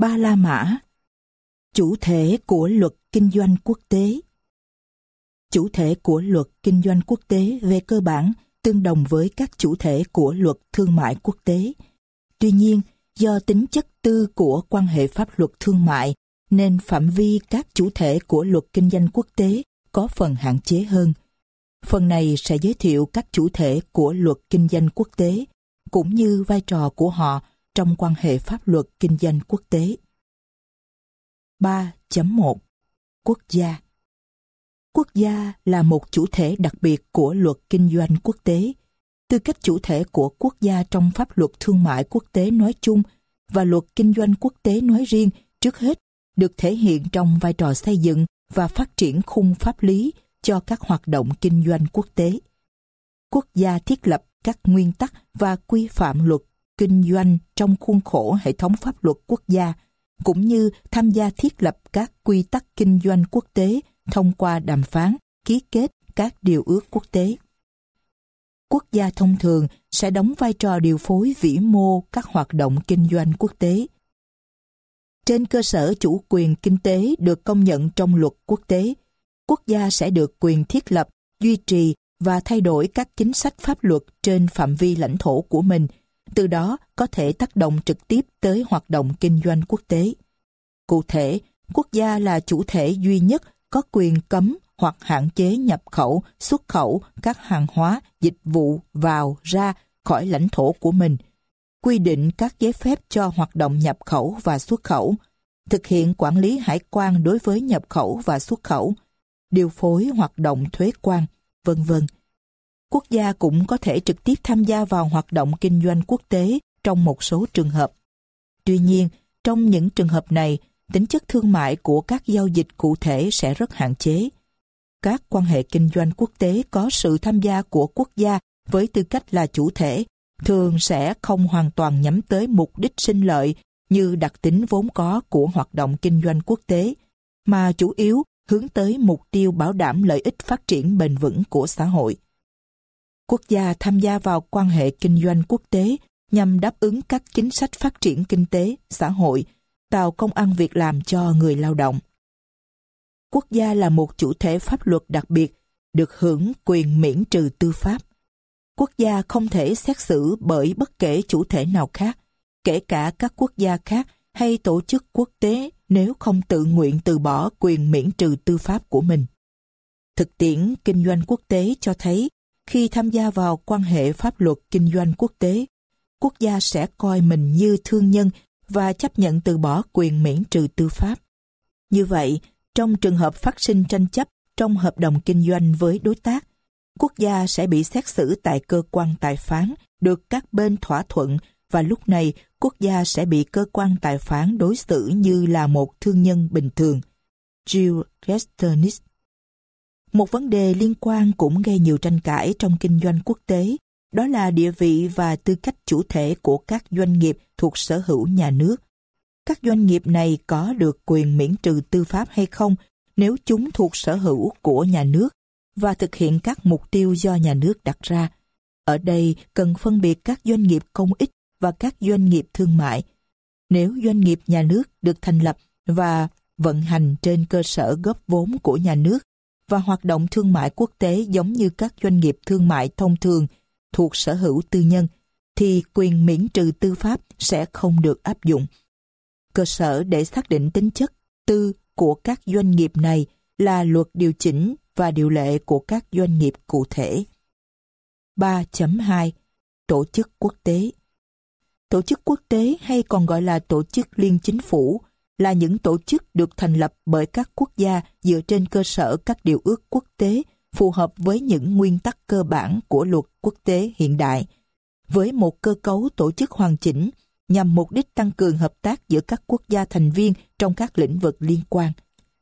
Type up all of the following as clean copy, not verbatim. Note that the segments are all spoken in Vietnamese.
Ba La Mã. Chủ thể của luật kinh doanh quốc tế. Chủ thể của luật kinh doanh quốc tế về cơ bản tương đồng với các chủ thể của luật thương mại quốc tế. Tuy nhiên, do tính chất tư của quan hệ pháp luật thương mại, nên phạm vi các chủ thể của luật kinh doanh quốc tế có phần hạn chế hơn. Phần này sẽ giới thiệu các chủ thể của luật kinh doanh quốc tế, cũng như vai trò của họ trong quan hệ pháp luật kinh doanh quốc tế. 3.1 Quốc gia. Quốc gia là một chủ thể đặc biệt của luật kinh doanh quốc tế. Tư cách chủ thể của quốc gia trong pháp luật thương mại quốc tế nói chung và luật kinh doanh quốc tế nói riêng, trước hết, được thể hiện trong vai trò xây dựng và phát triển khung pháp lý cho các hoạt động kinh doanh quốc tế. Quốc gia thiết lập các nguyên tắc và quy phạm luật kinh doanh trong khuôn khổ hệ thống pháp luật quốc gia, cũng như tham gia thiết lập các quy tắc kinh doanh quốc tế thông qua đàm phán, ký kết các điều ước quốc tế. Quốc gia thông thường sẽ đóng vai trò điều phối vĩ mô các hoạt động kinh doanh quốc tế. Trên cơ sở chủ quyền kinh tế được công nhận trong luật quốc tế, quốc gia sẽ được quyền thiết lập, duy trì và thay đổi các chính sách pháp luật trên phạm vi lãnh thổ của mình, từ đó có thể tác động trực tiếp tới hoạt động kinh doanh quốc tế. Cụ thể, quốc gia là chủ thể duy nhất có quyền cấm hoặc hạn chế nhập khẩu, xuất khẩu các hàng hóa, dịch vụ vào, ra khỏi lãnh thổ của mình, quy định các giấy phép cho hoạt động nhập khẩu và xuất khẩu, thực hiện quản lý hải quan đối với nhập khẩu và xuất khẩu, điều phối hoạt động thuế quan, v.v. Quốc gia cũng có thể trực tiếp tham gia vào hoạt động kinh doanh quốc tế trong một số trường hợp. Tuy nhiên, trong những trường hợp này, tính chất thương mại của các giao dịch cụ thể sẽ rất hạn chế. Các quan hệ kinh doanh quốc tế có sự tham gia của quốc gia với tư cách là chủ thể thường sẽ không hoàn toàn nhắm tới mục đích sinh lợi như đặc tính vốn có của hoạt động kinh doanh quốc tế, mà chủ yếu hướng tới mục tiêu bảo đảm lợi ích phát triển bền vững của xã hội. Quốc gia tham gia vào quan hệ kinh doanh quốc tế nhằm đáp ứng các chính sách phát triển kinh tế, xã hội, tạo công ăn việc làm cho người lao động. Quốc gia là một chủ thể pháp luật đặc biệt, được hưởng quyền miễn trừ tư pháp. Quốc gia không thể xét xử bởi bất kể chủ thể nào khác, kể cả các quốc gia khác hay tổ chức quốc tế nếu không tự nguyện từ bỏ quyền miễn trừ tư pháp của mình. Thực tiễn kinh doanh quốc tế cho thấy, khi tham gia vào quan hệ pháp luật kinh doanh quốc tế, quốc gia sẽ coi mình như thương nhân và chấp nhận từ bỏ quyền miễn trừ tư pháp. Như vậy, trong trường hợp phát sinh tranh chấp trong hợp đồng kinh doanh với đối tác, quốc gia sẽ bị xét xử tại cơ quan tài phán được các bên thỏa thuận, và lúc này quốc gia sẽ bị cơ quan tài phán đối xử như là một thương nhân bình thường. Jill Resternis. Một vấn đề liên quan cũng gây nhiều tranh cãi trong kinh doanh quốc tế, đó là địa vị và tư cách chủ thể của các doanh nghiệp thuộc sở hữu nhà nước. Các doanh nghiệp này có được quyền miễn trừ tư pháp hay không nếu chúng thuộc sở hữu của nhà nước và thực hiện các mục tiêu do nhà nước đặt ra. Ở đây cần phân biệt các doanh nghiệp công ích và các doanh nghiệp thương mại. Nếu doanh nghiệp nhà nước được thành lập và vận hành trên cơ sở góp vốn của nhà nước và hoạt động thương mại quốc tế giống như các doanh nghiệp thương mại thông thường thuộc sở hữu tư nhân, thì quyền miễn trừ tư pháp sẽ không được áp dụng. Cơ sở để xác định tính chất tư của các doanh nghiệp này là luật điều chỉnh và điều lệ của các doanh nghiệp cụ thể. 3.2 Tổ chức quốc tế. Tổ chức quốc tế hay còn gọi là tổ chức liên chính phủ là những tổ chức được thành lập bởi các quốc gia dựa trên cơ sở các điều ước quốc tế phù hợp với những nguyên tắc cơ bản của luật quốc tế hiện đại, với một cơ cấu tổ chức hoàn chỉnh nhằm mục đích tăng cường hợp tác giữa các quốc gia thành viên trong các lĩnh vực liên quan.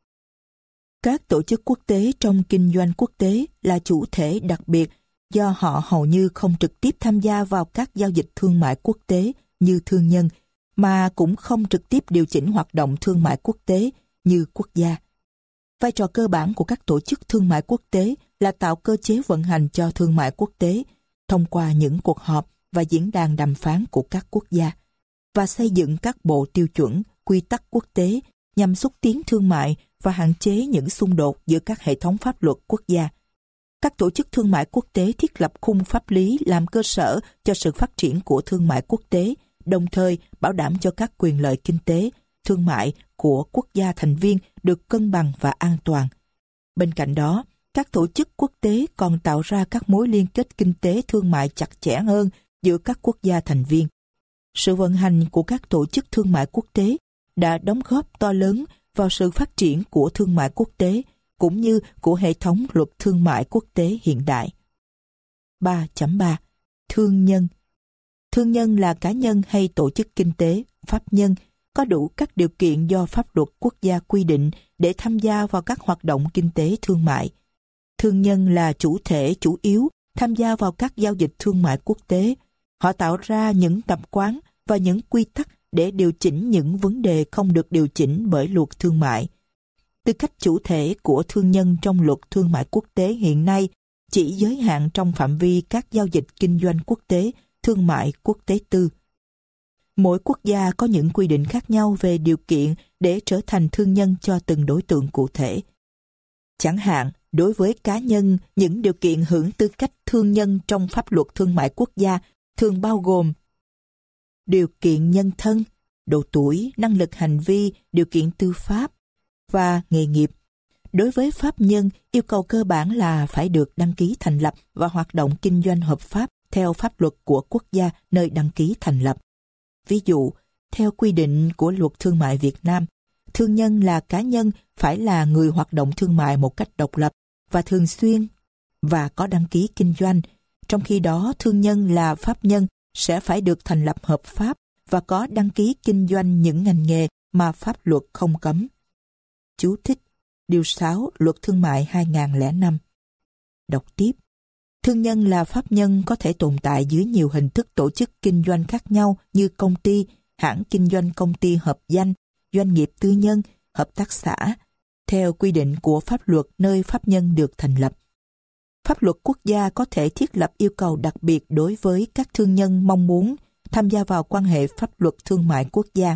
Các tổ chức quốc tế trong kinh doanh quốc tế là chủ thể đặc biệt do họ hầu như không trực tiếp tham gia vào các giao dịch thương mại quốc tế như thương nhân, mà cũng không trực tiếp điều chỉnh hoạt động thương mại quốc tế như quốc gia. Vai trò cơ bản của các tổ chức thương mại quốc tế là tạo cơ chế vận hành cho thương mại quốc tế thông qua những cuộc họp và diễn đàn đàm phán của các quốc gia, và xây dựng các bộ tiêu chuẩn, quy tắc quốc tế nhằm xúc tiến thương mại và hạn chế những xung đột giữa các hệ thống pháp luật quốc gia. Các tổ chức thương mại quốc tế thiết lập khung pháp lý làm cơ sở cho sự phát triển của thương mại quốc tế, đồng thời bảo đảm cho các quyền lợi kinh tế, thương mại của quốc gia thành viên được cân bằng và an toàn. Bên cạnh đó, các tổ chức quốc tế còn tạo ra các mối liên kết kinh tế thương mại chặt chẽ hơn giữa các quốc gia thành viên. Sự vận hành của các tổ chức thương mại quốc tế đã đóng góp to lớn vào sự phát triển của thương mại quốc tế, cũng như của hệ thống luật thương mại quốc tế hiện đại. 3.3. Thương nhân. Thương nhân là cá nhân hay tổ chức kinh tế, pháp nhân, có đủ các điều kiện do pháp luật quốc gia quy định để tham gia vào các hoạt động kinh tế thương mại. Thương nhân là chủ thể chủ yếu tham gia vào các giao dịch thương mại quốc tế. Họ tạo ra những tập quán và những quy tắc để điều chỉnh những vấn đề không được điều chỉnh bởi luật thương mại. Tư cách chủ thể của thương nhân trong luật thương mại quốc tế hiện nay chỉ giới hạn trong phạm vi các giao dịch kinh doanh quốc tế, thương mại quốc tế tư. Mỗi quốc gia có những quy định khác nhau về điều kiện để trở thành thương nhân cho từng đối tượng cụ thể. Chẳng hạn, đối với cá nhân, những điều kiện hưởng tư cách thương nhân trong pháp luật thương mại quốc gia thường bao gồm điều kiện nhân thân, độ tuổi, năng lực hành vi, điều kiện tư pháp và nghề nghiệp. Đối với pháp nhân, yêu cầu cơ bản là phải được đăng ký thành lập và hoạt động kinh doanh hợp pháp theo pháp luật của quốc gia nơi đăng ký thành lập. Ví dụ, theo quy định của luật thương mại Việt Nam, thương nhân là cá nhân phải là người hoạt động thương mại một cách độc lập và thường xuyên và có đăng ký kinh doanh, trong khi đó thương nhân là pháp nhân sẽ phải được thành lập hợp pháp và có đăng ký kinh doanh những ngành nghề mà pháp luật không cấm. Chú thích Điều 6 Luật Thương mại 2005. Đọc tiếp. Thương nhân là pháp nhân có thể tồn tại dưới nhiều hình thức tổ chức kinh doanh khác nhau như công ty, hãng kinh doanh công ty hợp danh, doanh nghiệp tư nhân, hợp tác xã, theo quy định của pháp luật nơi pháp nhân được thành lập. Pháp luật quốc gia có thể thiết lập yêu cầu đặc biệt đối với các thương nhân mong muốn tham gia vào quan hệ pháp luật thương mại quốc gia.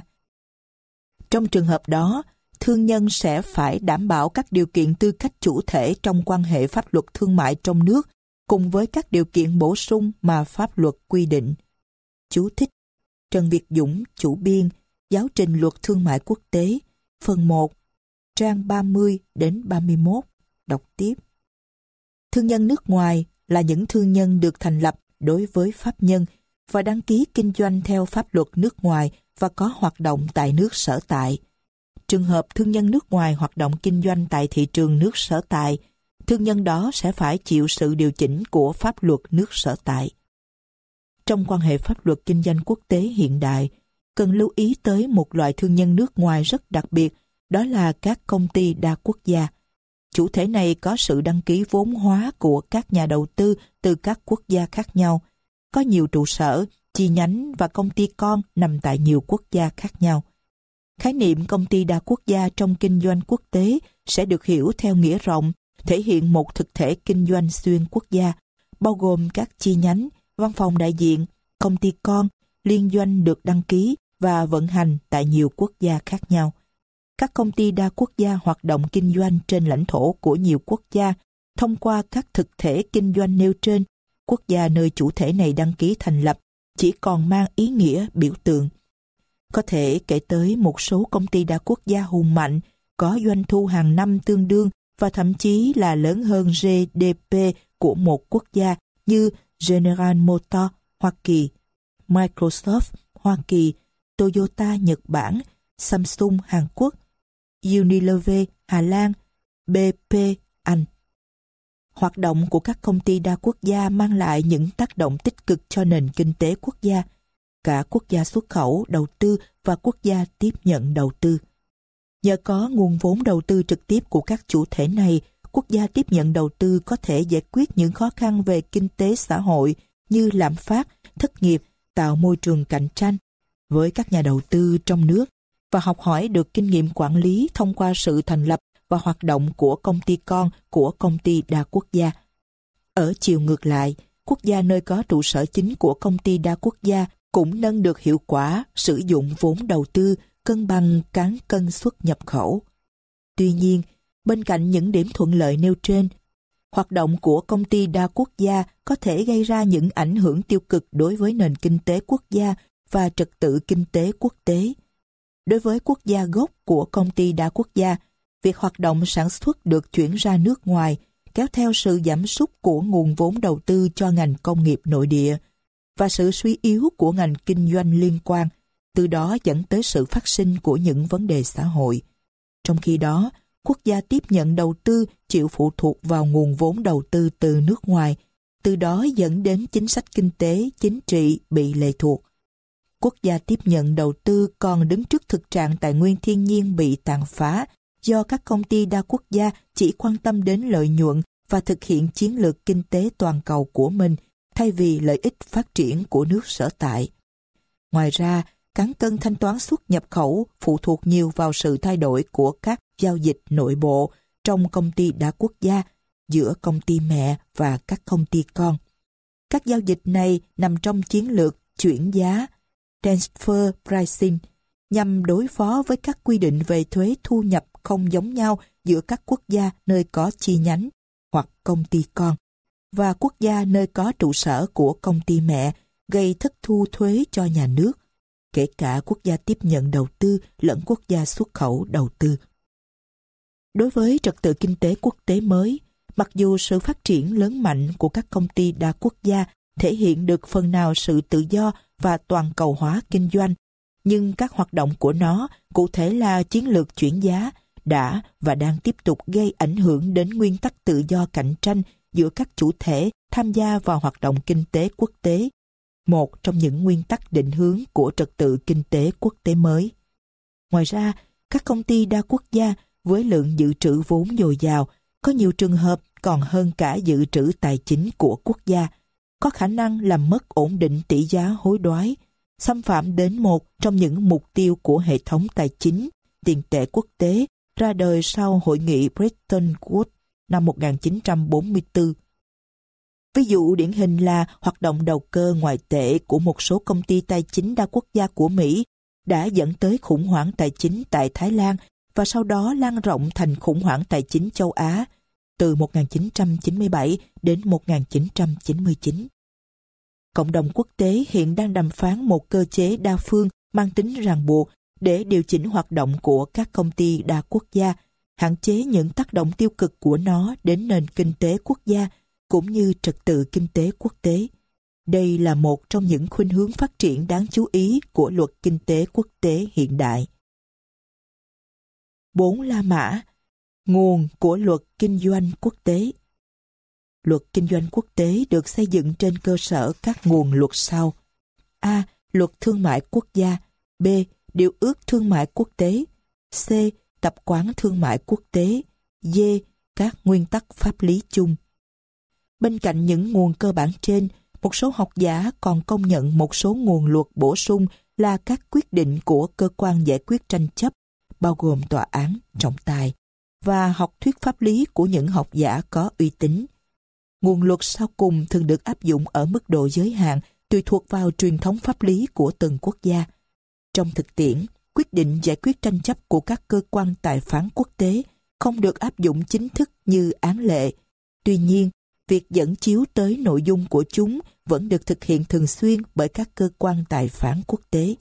Trong trường hợp đó, thương nhân sẽ phải đảm bảo các điều kiện tư cách chủ thể trong quan hệ pháp luật thương mại trong nước cùng với các điều kiện bổ sung mà pháp luật quy định. Chú thích Trần Việt Dũng, chủ biên, Giáo trình luật thương mại quốc tế, phần 1, trang 30 đến 31. Đọc tiếp. Thương nhân nước ngoài là những thương nhân được thành lập đối với pháp nhân và đăng ký kinh doanh theo pháp luật nước ngoài và có hoạt động tại nước sở tại. Trường hợp thương nhân nước ngoài hoạt động kinh doanh tại thị trường nước sở tại, thương nhân đó sẽ phải chịu sự điều chỉnh của pháp luật nước sở tại. Trong quan hệ pháp luật kinh doanh quốc tế hiện đại, cần lưu ý tới một loại thương nhân nước ngoài rất đặc biệt, đó là các công ty đa quốc gia. Chủ thể này có sự đăng ký vốn hóa của các nhà đầu tư từ các quốc gia khác nhau, có nhiều trụ sở, chi nhánh và công ty con nằm tại nhiều quốc gia khác nhau. Khái niệm công ty đa quốc gia trong kinh doanh quốc tế sẽ được hiểu theo nghĩa rộng, thể hiện một thực thể kinh doanh xuyên quốc gia, bao gồm các chi nhánh, văn phòng đại diện, công ty con, liên doanh được đăng ký và vận hành tại nhiều quốc gia khác nhau. Các công ty đa quốc gia hoạt động kinh doanh trên lãnh thổ của nhiều quốc gia thông qua các thực thể kinh doanh nêu trên. Quốc gia nơi chủ thể này đăng ký thành lập chỉ còn mang ý nghĩa biểu tượng. Có thể kể tới một số công ty đa quốc gia hùng mạnh, có doanh thu hàng năm tương đương và thậm chí là lớn hơn GDP của một quốc gia như General Motors, Hoa Kỳ, Microsoft, Hoa Kỳ, Toyota, Nhật Bản, Samsung, Hàn Quốc, Unilever, Hà Lan, BP, Anh. Hoạt động của các công ty đa quốc gia mang lại những tác động tích cực cho nền kinh tế quốc gia, cả quốc gia xuất khẩu, đầu tư và quốc gia tiếp nhận đầu tư. Nhờ có nguồn vốn đầu tư trực tiếp của các chủ thể này, quốc gia tiếp nhận đầu tư có thể giải quyết những khó khăn về kinh tế xã hội như lạm phát, thất nghiệp, tạo môi trường cạnh tranh với các nhà đầu tư trong nước và học hỏi được kinh nghiệm quản lý thông qua sự thành lập và hoạt động của công ty con của công ty đa quốc gia. Ở chiều ngược lại, quốc gia nơi có trụ sở chính của công ty đa quốc gia cũng nâng được hiệu quả sử dụng vốn đầu tư cân bằng cán cân xuất nhập khẩu. Tuy nhiên, bên cạnh những điểm thuận lợi nêu trên, hoạt động của công ty đa quốc gia có thể gây ra những ảnh hưởng tiêu cực đối với nền kinh tế quốc gia và trật tự kinh tế quốc tế. Đối với quốc gia gốc của công ty đa quốc gia, việc hoạt động sản xuất được chuyển ra nước ngoài kéo theo sự giảm sút của nguồn vốn đầu tư cho ngành công nghiệp nội địa và sự suy yếu của ngành kinh doanh liên quan, từ đó dẫn tới sự phát sinh của những vấn đề xã hội. Trong khi đó, quốc gia tiếp nhận đầu tư chịu phụ thuộc vào nguồn vốn đầu tư từ nước ngoài, từ đó dẫn đến chính sách kinh tế, chính trị bị lệ thuộc. Quốc gia tiếp nhận đầu tư còn đứng trước thực trạng tài nguyên thiên nhiên bị tàn phá do các công ty đa quốc gia chỉ quan tâm đến lợi nhuận và thực hiện chiến lược kinh tế toàn cầu của mình thay vì lợi ích phát triển của nước sở tại. Ngoài ra, cán cân thanh toán xuất nhập khẩu phụ thuộc nhiều vào sự thay đổi của các giao dịch nội bộ trong công ty đa quốc gia giữa công ty mẹ và các công ty con. Các giao dịch này nằm trong chiến lược chuyển giá transfer pricing nhằm đối phó với các quy định về thuế thu nhập không giống nhau giữa các quốc gia nơi có chi nhánh hoặc công ty con và quốc gia nơi có trụ sở của công ty mẹ, gây thất thu thuế cho nhà nước, kể cả quốc gia tiếp nhận đầu tư lẫn quốc gia xuất khẩu đầu tư. Đối với trật tự kinh tế quốc tế mới, mặc dù sự phát triển lớn mạnh của các công ty đa quốc gia thể hiện được phần nào sự tự do và toàn cầu hóa kinh doanh, nhưng các hoạt động của nó, cụ thể là chiến lược chuyển giá, đã và đang tiếp tục gây ảnh hưởng đến nguyên tắc tự do cạnh tranh giữa các chủ thể tham gia vào hoạt động kinh tế quốc tế, một trong những nguyên tắc định hướng của trật tự kinh tế quốc tế mới. Ngoài ra, các công ty đa quốc gia với lượng dự trữ vốn dồi dào, có nhiều trường hợp còn hơn cả dự trữ tài chính của quốc gia, có khả năng làm mất ổn định tỷ giá hối đoái, xâm phạm đến một trong những mục tiêu của hệ thống tài chính, tiền tệ quốc tế ra đời sau hội nghị Bretton Woods năm 1944. Ví dụ điển hình là hoạt động đầu cơ ngoại tệ của một số công ty tài chính đa quốc gia của Mỹ đã dẫn tới khủng hoảng tài chính tại Thái Lan và sau đó lan rộng thành khủng hoảng tài chính châu Á từ 1997 đến 1999. Cộng đồng quốc tế hiện đang đàm phán một cơ chế đa phương mang tính ràng buộc để điều chỉnh hoạt động của các công ty đa quốc gia, hạn chế những tác động tiêu cực của nó đến nền kinh tế quốc gia cũng như trật tự kinh tế quốc tế. Đây là một trong những khuynh hướng phát triển đáng chú ý của luật kinh tế quốc tế hiện đại. 4 La Mã, nguồn của luật kinh doanh quốc tế. Luật kinh doanh quốc tế được xây dựng trên cơ sở các nguồn luật sau: A. Luật thương mại quốc gia. B. Điều ước thương mại quốc tế. C. Tập quán thương mại quốc tế. D. Các nguyên tắc pháp lý chung. Bên cạnh những nguồn cơ bản trên, một số học giả còn công nhận một số nguồn luật bổ sung là các quyết định của cơ quan giải quyết tranh chấp, bao gồm tòa án, trọng tài, và học thuyết pháp lý của những học giả có uy tín. Nguồn luật sau cùng thường được áp dụng ở mức độ giới hạn, tùy thuộc vào truyền thống pháp lý của từng quốc gia. Trong thực tiễn, quyết định giải quyết tranh chấp của các cơ quan tài phán quốc tế không được áp dụng chính thức như án lệ. Tuy nhiên, việc dẫn chiếu tới nội dung của chúng vẫn được thực hiện thường xuyên bởi các cơ quan tài phán quốc tế.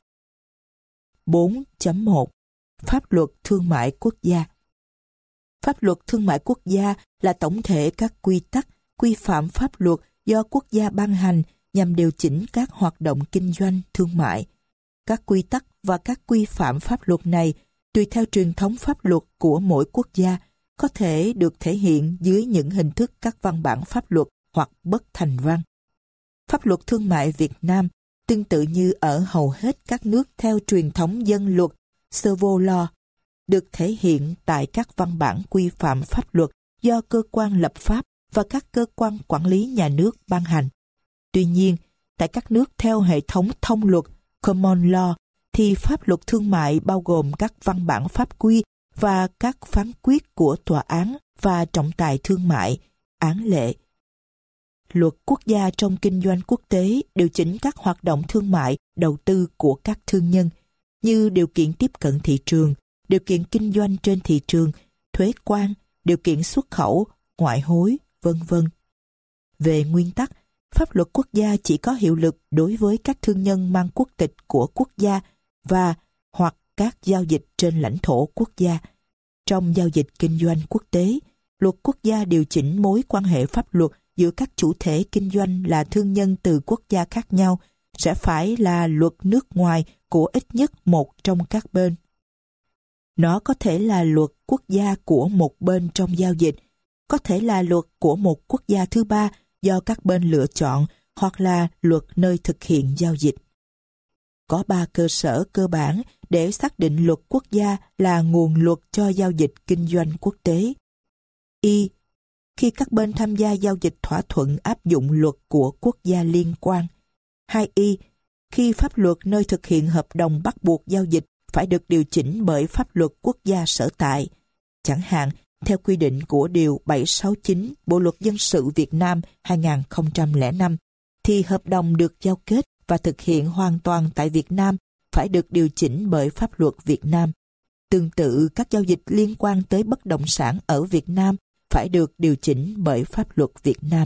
4.1 Pháp luật thương mại quốc gia. Pháp luật thương mại quốc gia là tổng thể các quy tắc, quy phạm pháp luật do quốc gia ban hành nhằm điều chỉnh các hoạt động kinh doanh thương mại. Các quy tắc và các quy phạm pháp luật này, tùy theo truyền thống pháp luật của mỗi quốc gia, có thể được thể hiện dưới những hình thức các văn bản pháp luật hoặc bất thành văn. Pháp luật thương mại Việt Nam, tương tự như ở hầu hết các nước theo truyền thống dân luật, civil law, được thể hiện tại các văn bản quy phạm pháp luật do cơ quan lập pháp và các cơ quan quản lý nhà nước ban hành. Tuy nhiên, tại các nước theo hệ thống thông luật, common law, thì pháp luật thương mại bao gồm các văn bản pháp quy và các phán quyết của tòa án và trọng tài thương mại, án lệ. Luật quốc gia trong kinh doanh quốc tế điều chỉnh các hoạt động thương mại, đầu tư của các thương nhân. như điều kiện tiếp cận thị trường, điều kiện kinh doanh trên thị trường, thuế quan, điều kiện xuất khẩu, ngoại hối, vân vân. Về nguyên tắc, pháp luật quốc gia chỉ có hiệu lực đối với các thương nhân mang quốc tịch của quốc gia và hoặc các giao dịch trên lãnh thổ quốc gia. Trong giao dịch kinh doanh quốc tế, luật quốc gia điều chỉnh mối quan hệ pháp luật giữa các chủ thể kinh doanh là thương nhân từ quốc gia khác nhau sẽ phải là luật nước ngoài của ít nhất một trong các bên. Nó có thể là luật quốc gia của một bên trong giao dịch, có thể là luật của một quốc gia thứ ba do các bên lựa chọn, hoặc là luật nơi thực hiện giao dịch. Có 3 cơ sở cơ bản để xác định luật quốc gia là nguồn luật cho giao dịch kinh doanh quốc tế. Y. Khi các bên tham gia giao dịch thỏa thuận áp dụng luật của quốc gia liên quan. 2y. Khi pháp luật nơi thực hiện hợp đồng bắt buộc giao dịch phải được điều chỉnh bởi pháp luật quốc gia sở tại. Chẳng hạn, theo quy định của Điều 769 Bộ Luật Dân sự Việt Nam 2005, thì hợp đồng được giao kết và thực hiện hoàn toàn tại Việt Nam phải được điều chỉnh bởi pháp luật Việt Nam. Tương tự, các giao dịch liên quan tới bất động sản ở Việt Nam phải được điều chỉnh bởi pháp luật Việt Nam.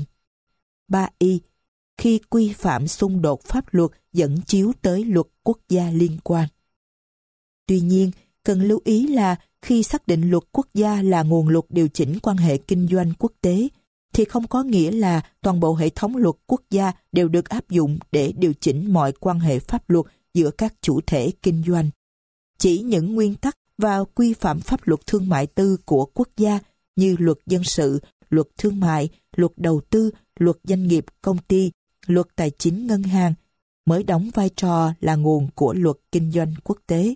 3y. Khi quy phạm xung đột pháp luật dẫn chiếu tới luật quốc gia liên quan. Tuy nhiên, cần lưu ý là khi xác định luật quốc gia là nguồn luật điều chỉnh quan hệ kinh doanh quốc tế, thì không có nghĩa là toàn bộ hệ thống luật quốc gia đều được áp dụng để điều chỉnh mọi quan hệ pháp luật giữa các chủ thể kinh doanh. Chỉ những nguyên tắc và quy phạm pháp luật thương mại tư của quốc gia như luật dân sự, luật thương mại, luật đầu tư, luật doanh nghiệp công ty, luật tài chính ngân hàng mới đóng vai trò là nguồn của luật kinh doanh quốc tế.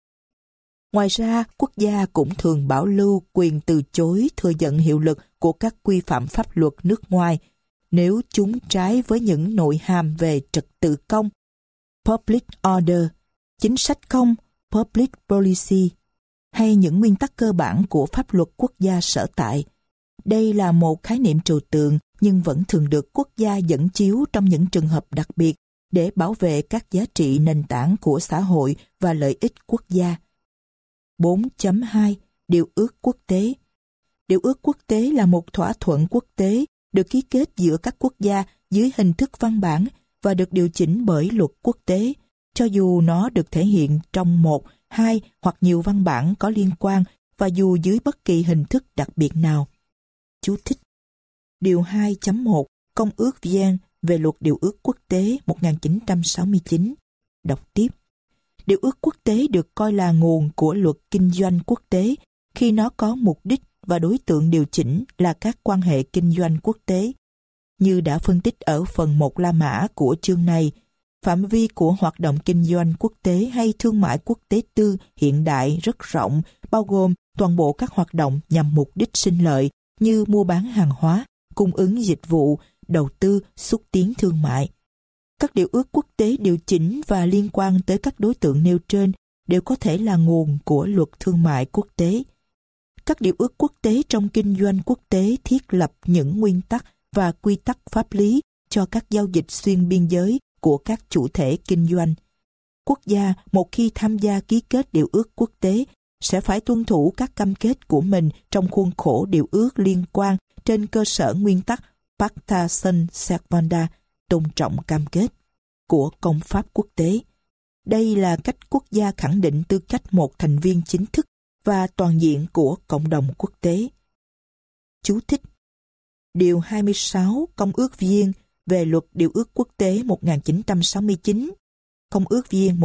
Ngoài ra, quốc gia cũng thường bảo lưu quyền từ chối thừa nhận hiệu lực của các quy phạm pháp luật nước ngoài nếu chúng trái với những nội hàm về trật tự công, public order, chính sách công, public policy, hay những nguyên tắc cơ bản của pháp luật quốc gia sở tại. Đây là một khái niệm trừu tượng nhưng vẫn thường được quốc gia dẫn chiếu trong những trường hợp đặc biệt để bảo vệ các giá trị nền tảng của xã hội và lợi ích quốc gia. 4.2 Điều ước quốc tế. Điều ước quốc tế là một thỏa thuận quốc tế được ký kết giữa các quốc gia dưới hình thức văn bản và được điều chỉnh bởi luật quốc tế, cho dù nó được thể hiện trong một, hai hoặc nhiều văn bản có liên quan và dù dưới bất kỳ hình thức đặc biệt nào. Chú thích. Điều 2.1 Công ước Viêng về luật điều ước quốc tế 1969. Đọc tiếp. Điều ước quốc tế được coi là nguồn của luật kinh doanh quốc tế khi nó có mục đích và đối tượng điều chỉnh là các quan hệ kinh doanh quốc tế. Như đã phân tích ở phần 1 La Mã của chương này, phạm vi của hoạt động kinh doanh quốc tế hay thương mại quốc tế tư hiện đại rất rộng, bao gồm toàn bộ các hoạt động nhằm mục đích sinh lợi như mua bán hàng hóa, cung ứng dịch vụ, đầu tư, xúc tiến thương mại. Các điều ước quốc tế điều chỉnh và liên quan tới các đối tượng nêu trên đều có thể là nguồn của luật thương mại quốc tế. Các điều ước quốc tế trong kinh doanh quốc tế thiết lập những nguyên tắc và quy tắc pháp lý cho các giao dịch xuyên biên giới của các chủ thể kinh doanh. Quốc gia một khi tham gia ký kết điều ước quốc tế sẽ phải tuân thủ các cam kết của mình trong khuôn khổ điều ước liên quan trên cơ sở nguyên tắc Pacta Sunt Servanda, tôn trọng cam kết của công pháp quốc tế. Đây là cách quốc gia khẳng định tư cách một thành viên chính thức và toàn diện của cộng đồng quốc tế. Chú thích. Điều 26 Công ước Viêng về luật điều ước quốc tế 1969. Công ước Viêng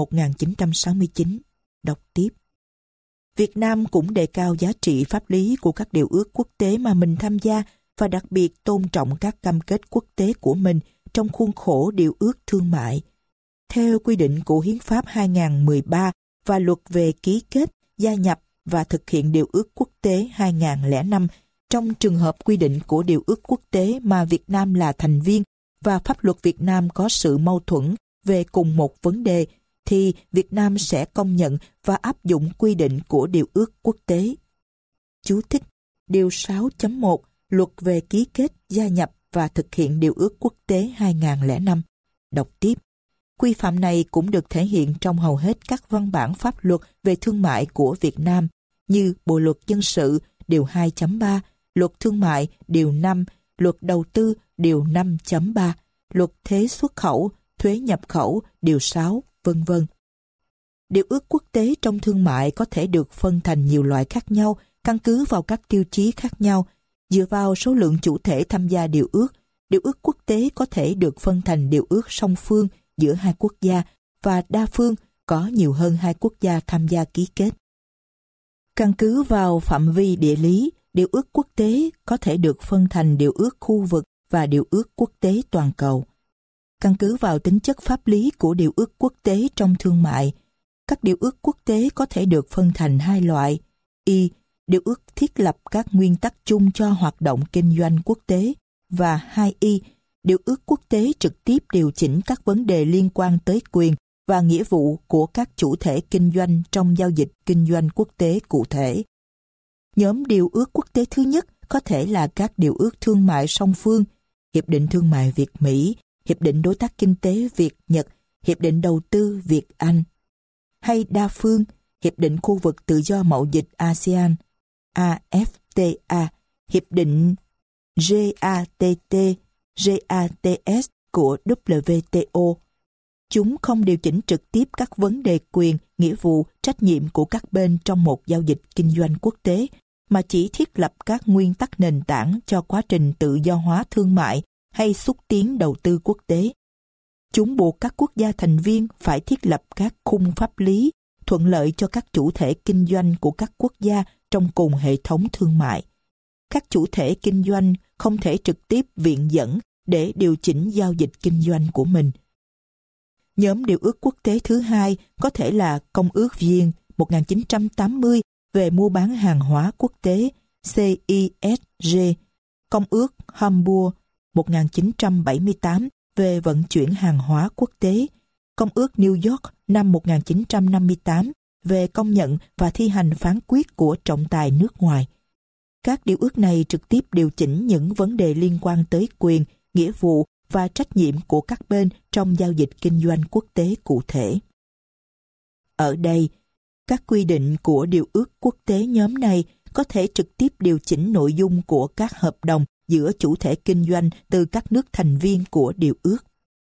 1969. Đọc tiếp. Việt Nam cũng đề cao giá trị pháp lý của các điều ước quốc tế mà mình tham gia và đặc biệt tôn trọng các cam kết quốc tế của mình trong khuôn khổ điều ước thương mại. Theo quy định của Hiến pháp 2013 và luật về ký kết, gia nhập và thực hiện điều ước quốc tế 2005, trong trường hợp quy định của điều ước quốc tế mà Việt Nam là thành viên và pháp luật Việt Nam có sự mâu thuẫn về cùng một vấn đề, thì Việt Nam sẽ công nhận và áp dụng quy định của điều ước quốc tế. Chú thích. Điều 6.1 Luật về ký kết, gia nhập và thực hiện điều ước quốc tế 2005. Đọc tiếp. Quy phạm này cũng được thể hiện trong hầu hết các văn bản pháp luật về thương mại của Việt Nam, như Bộ Luật Dân sự điều 2.3, Luật Thương mại điều 5, Luật Đầu tư điều 5.3, Luật Thuế xuất khẩu, Thuế nhập khẩu điều 6, vân vân. Điều ước quốc tế trong thương mại có thể được phân thành nhiều loại khác nhau, căn cứ vào các tiêu chí khác nhau. Dựa vào số lượng chủ thể tham gia điều ước quốc tế có thể được phân thành điều ước song phương giữa hai quốc gia và đa phương có nhiều hơn hai quốc gia tham gia ký kết. Căn cứ vào phạm vi địa lý, điều ước quốc tế có thể được phân thành điều ước khu vực và điều ước quốc tế toàn cầu. Căn cứ vào tính chất pháp lý của điều ước quốc tế trong thương mại, các điều ước quốc tế có thể được phân thành hai loại. Y. Điều ước thiết lập các nguyên tắc chung cho hoạt động kinh doanh quốc tế, và 2Y. Điều ước quốc tế trực tiếp điều chỉnh các vấn đề liên quan tới quyền và nghĩa vụ của các chủ thể kinh doanh trong giao dịch kinh doanh quốc tế cụ thể. Nhóm điều ước quốc tế thứ nhất có thể là các điều ước thương mại song phương, Hiệp định Thương mại Việt-Mỹ, Hiệp định Đối tác Kinh tế Việt-Nhật, Hiệp định Đầu tư Việt-Anh, hay đa phương, Hiệp định Khu vực Tự do Mậu dịch ASEAN, AFTA, Hiệp định GATT, GATS của WTO. Chúng không điều chỉnh trực tiếp các vấn đề quyền, nghĩa vụ, trách nhiệm của các bên trong một giao dịch kinh doanh quốc tế, mà chỉ thiết lập các nguyên tắc nền tảng cho quá trình tự do hóa thương mại hay xúc tiến đầu tư quốc tế. Chúng buộc các quốc gia thành viên phải thiết lập các khung pháp lý thuận lợi cho các chủ thể kinh doanh của các quốc gia trong cùng hệ thống thương mại. Các chủ thể kinh doanh không thể trực tiếp viện dẫn để điều chỉnh giao dịch kinh doanh của mình. Nhóm điều ước quốc tế thứ hai có thể là Công ước Viên 1980 về mua bán hàng hóa quốc tế CISG, Công ước Hamburg 1978 về vận chuyển hàng hóa quốc tế, Công ước New York năm 1958 về công nhận và thi hành phán quyết của trọng tài nước ngoài. Các điều ước này trực tiếp điều chỉnh những vấn đề liên quan tới quyền, nghĩa vụ và trách nhiệm của các bên trong giao dịch kinh doanh quốc tế cụ thể. Ở đây, các quy định của điều ước quốc tế nhóm này có thể trực tiếp điều chỉnh nội dung của các hợp đồng giữa chủ thể kinh doanh từ các nước thành viên của điều ước.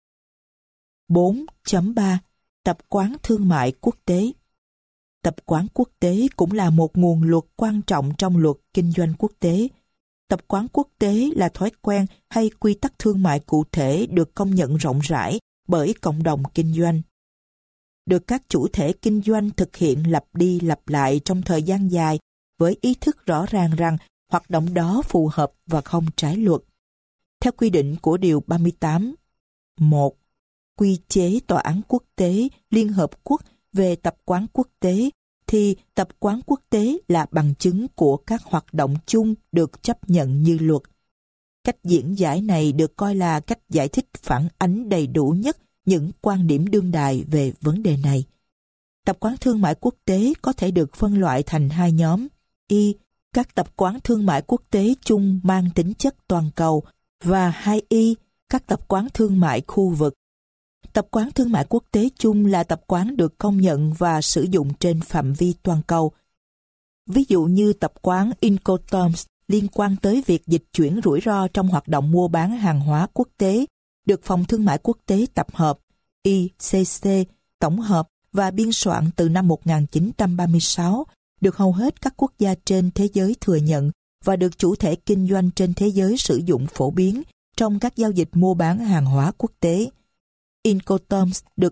4.3. Tập quán thương mại quốc tế. Tập quán quốc tế cũng là một nguồn luật quan trọng trong luật kinh doanh quốc tế. Tập quán quốc tế là thói quen hay quy tắc thương mại cụ thể được công nhận rộng rãi bởi cộng đồng kinh doanh. Được các chủ thể kinh doanh thực hiện lặp đi lặp lại trong thời gian dài với ý thức rõ ràng rằng hoạt động đó phù hợp và không trái luật. Theo quy định của Điều 38, 1. Quy chế Tòa án Quốc tế Liên Hợp Quốc về tập quán quốc tế, thì tập quán quốc tế là bằng chứng của các hoạt động chung được chấp nhận như luật. Cách diễn giải này được coi là cách giải thích phản ánh đầy đủ nhất những quan điểm đương đại về vấn đề này. Tập quán thương mại quốc tế có thể được phân loại thành hai nhóm: Y. Các tập quán thương mại quốc tế chung mang tính chất toàn cầu, và 2Y. Các tập quán thương mại khu vực. Tập quán thương mại quốc tế chung là tập quán được công nhận và sử dụng trên phạm vi toàn cầu. Ví dụ như tập quán Incoterms liên quan tới việc dịch chuyển rủi ro trong hoạt động mua bán hàng hóa quốc tế, được Phòng Thương mại Quốc tế tập hợp ICC tổng hợp và biên soạn từ năm 1936, được hầu hết các quốc gia trên thế giới thừa nhận và được chủ thể kinh doanh trên thế giới sử dụng phổ biến trong các giao dịch mua bán hàng hóa quốc tế. Incoterms được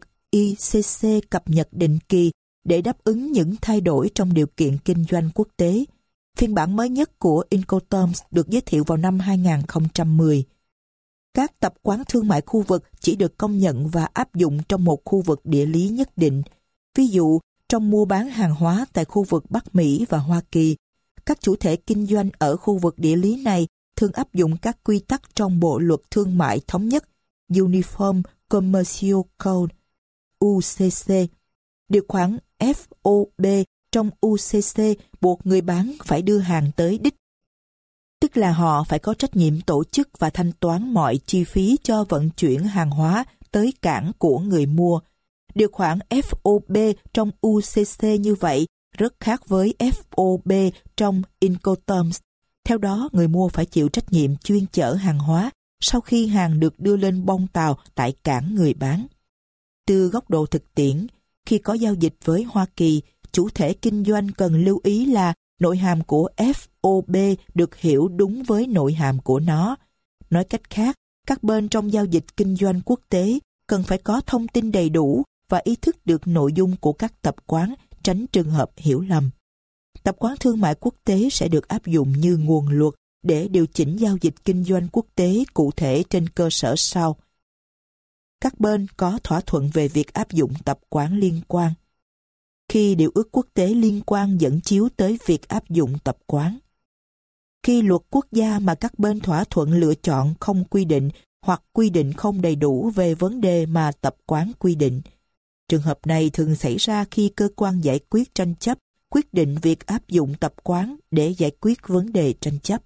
ICC cập nhật định kỳ để đáp ứng những thay đổi trong điều kiện kinh doanh quốc tế. Phiên bản mới nhất của Incoterms được giới thiệu vào năm 2010. Các tập quán thương mại khu vực chỉ được công nhận và áp dụng trong một khu vực địa lý nhất định. Ví dụ, trong mua bán hàng hóa tại khu vực Bắc Mỹ và Hoa Kỳ, các chủ thể kinh doanh ở khu vực địa lý này thường áp dụng các quy tắc trong Bộ Luật Thương mại Thống nhất Uniform Commercial Code UCC. Điều khoản FOB trong UCC buộc người bán phải đưa hàng tới đích, tức là họ phải có trách nhiệm tổ chức và thanh toán mọi chi phí cho vận chuyển hàng hóa tới cảng của người mua. Điều khoản FOB trong UCC như vậy rất khác với FOB trong Incoterms. Theo đó, người mua phải chịu trách nhiệm chuyên chở hàng hóa sau khi hàng được đưa lên bong tàu tại cảng người bán. Từ góc độ thực tiễn, khi có giao dịch với Hoa Kỳ, chủ thể kinh doanh cần lưu ý là nội hàm của FOB được hiểu đúng với nội hàm của nó. Nói cách khác, các bên trong giao dịch kinh doanh quốc tế cần phải có thông tin đầy đủ và ý thức được nội dung của các tập quán, tránh trường hợp hiểu lầm. Tập quán thương mại quốc tế sẽ được áp dụng như nguồn luật để điều chỉnh giao dịch kinh doanh quốc tế cụ thể trên cơ sở sau. Các bên có thỏa thuận về việc áp dụng tập quán liên quan. Khi điều ước quốc tế liên quan dẫn chiếu tới việc áp dụng tập quán. Khi luật quốc gia mà các bên thỏa thuận lựa chọn không quy định hoặc quy định không đầy đủ về vấn đề mà tập quán quy định. Trường hợp này thường xảy ra khi cơ quan giải quyết tranh chấp quyết định việc áp dụng tập quán để giải quyết vấn đề tranh chấp.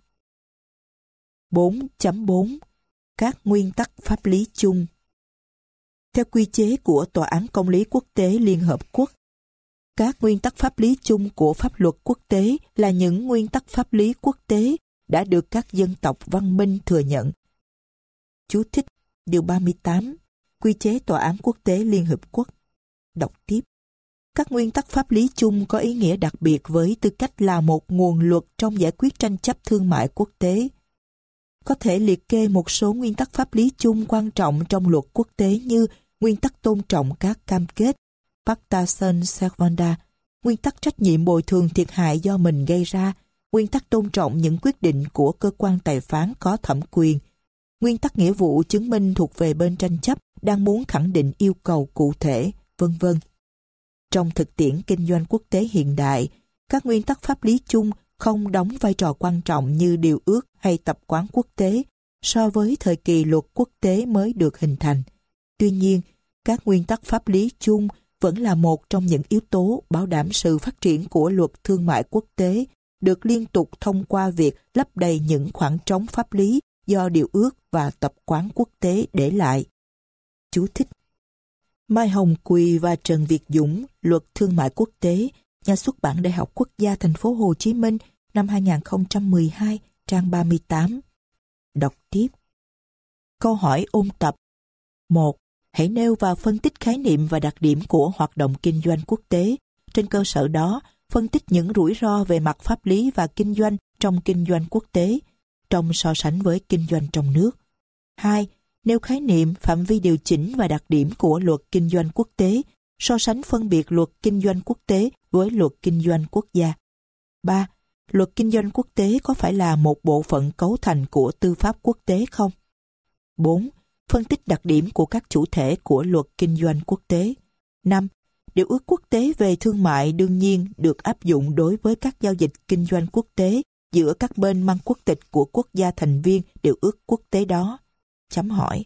4.4 Các nguyên tắc pháp lý chung. Theo quy chế của Tòa án Công lý Quốc tế Liên Hợp Quốc, các nguyên tắc pháp lý chung của pháp luật quốc tế là những nguyên tắc pháp lý quốc tế đã được các dân tộc văn minh thừa nhận. Chú thích điều 38, quy chế Tòa án Quốc tế Liên Hợp Quốc. Đọc tiếp. Các nguyên tắc pháp lý chung có ý nghĩa đặc biệt với tư cách là một nguồn luật trong giải quyết tranh chấp thương mại quốc tế. Có thể liệt kê một số nguyên tắc pháp lý chung quan trọng trong luật quốc tế như nguyên tắc tôn trọng các cam kết, pacta sunt servanda, nguyên tắc trách nhiệm bồi thường thiệt hại do mình gây ra, nguyên tắc tôn trọng những quyết định của cơ quan tài phán có thẩm quyền, nguyên tắc nghĩa vụ chứng minh thuộc về bên tranh chấp đang muốn khẳng định yêu cầu cụ thể, vân vân. Trong thực tiễn kinh doanh quốc tế hiện đại, các nguyên tắc pháp lý chung không đóng vai trò quan trọng như điều ước hay tập quán quốc tế so với thời kỳ luật quốc tế mới được hình thành. Tuy nhiên, các nguyên tắc pháp lý chung vẫn là một trong những yếu tố bảo đảm sự phát triển của luật thương mại quốc tế, được liên tục thông qua việc lấp đầy những khoảng trống pháp lý do điều ước và tập quán quốc tế để lại. Chú thích. Mai Hồng Quỳ và Trần Việt Dũng, Luật Thương mại Quốc tế, Nhà xuất bản Đại học Quốc gia Thành phố Hồ Chí Minh, năm 2012, trang 38. Đọc tiếp. Câu hỏi ôn tập. 1. Hãy nêu và phân tích khái niệm và đặc điểm của hoạt động kinh doanh quốc tế. Trên cơ sở đó, phân tích những rủi ro về mặt pháp lý và kinh doanh trong kinh doanh quốc tế, trong so sánh với kinh doanh trong nước. 2. Nêu khái niệm, phạm vi điều chỉnh và đặc điểm của luật kinh doanh quốc tế, so sánh phân biệt luật kinh doanh quốc tế với luật kinh doanh quốc gia. 3. Luật kinh doanh quốc tế có phải là một bộ phận cấu thành của tư pháp quốc tế không? 4. Phân tích đặc điểm của các chủ thể của luật kinh doanh quốc tế. 5. Điều ước quốc tế về thương mại đương nhiên được áp dụng đối với các giao dịch kinh doanh quốc tế giữa các bên mang quốc tịch của quốc gia thành viên điều ước quốc tế đó. Chấm hỏi.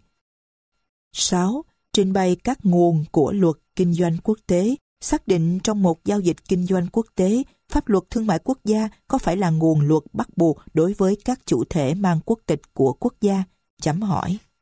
6. Trình bày các nguồn của luật kinh doanh quốc tế, xác định trong một giao dịch kinh doanh quốc tế, pháp luật thương mại quốc gia có phải là nguồn luật bắt buộc đối với các chủ thể mang quốc tịch của quốc gia. Chấm hỏi.